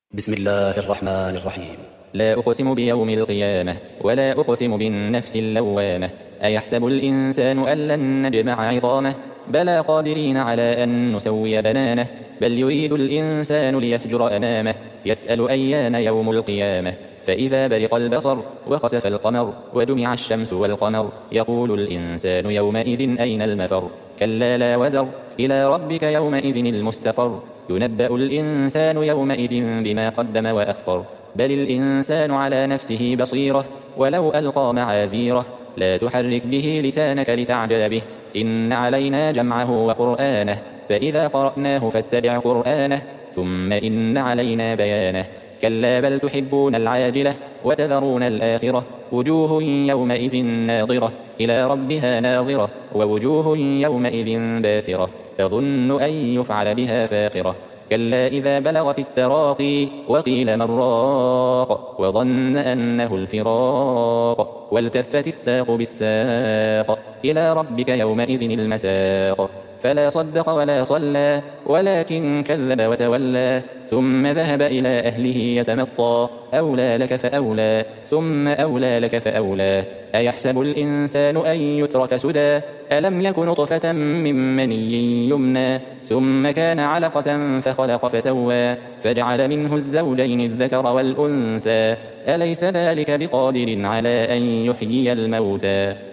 بسم الله الرحمن الرحيم. لا أقسم بيوم القيامة ولا أقسم بالنفس اللوامة. أيحسب الإنسان أن لن نجمع عظامه بلى قادرين على أن نسوي بنانه بل يريد الإنسان ليفجر أمامه يسأل أيان يوم القيامة فإذا برق البصر وخسف القمر وجمع الشمس والقمر يقول الإنسان يومئذ أين المفر كلا لا وزر إلى ربك يومئذ المستقر ينبأ الإنسان يومئذ بما قدم وأخر بل الإنسان على نفسه بصيرة ولو ألقى معاذيره لا تحرك به لسانك لتعجل به إن علينا جمعه وقرآنه فإذا قرأناه فاتبع قرآنه ثم إن علينا بيانه كلا بل تحبون العاجلة وتذرون الآخرة وجوه يومئذ ناظرة إلى ربها ناظرة ووجوه يومئذ باسرة تظن أن يفعل بها فاقرة كلا إذا بلغت التراقي وقيل من راق وظن أنه الفراق والتفت الساق بالساق إلى ربك يومئذ المساق فلا صدق ولا صلى ولكن كذب وتولى ثم ذهب إلى أهله يتمطى أولى لك فأولى ثم أولى لك فأولى أيحسب الإنسان أن يترك سدى ألم يك نطفة من مني يمنى ثم كان علقة فخلق فسوى فجعل منه الزوجين الذكر والأنثى أليس ذلك بقادر على أن يحيي الموتى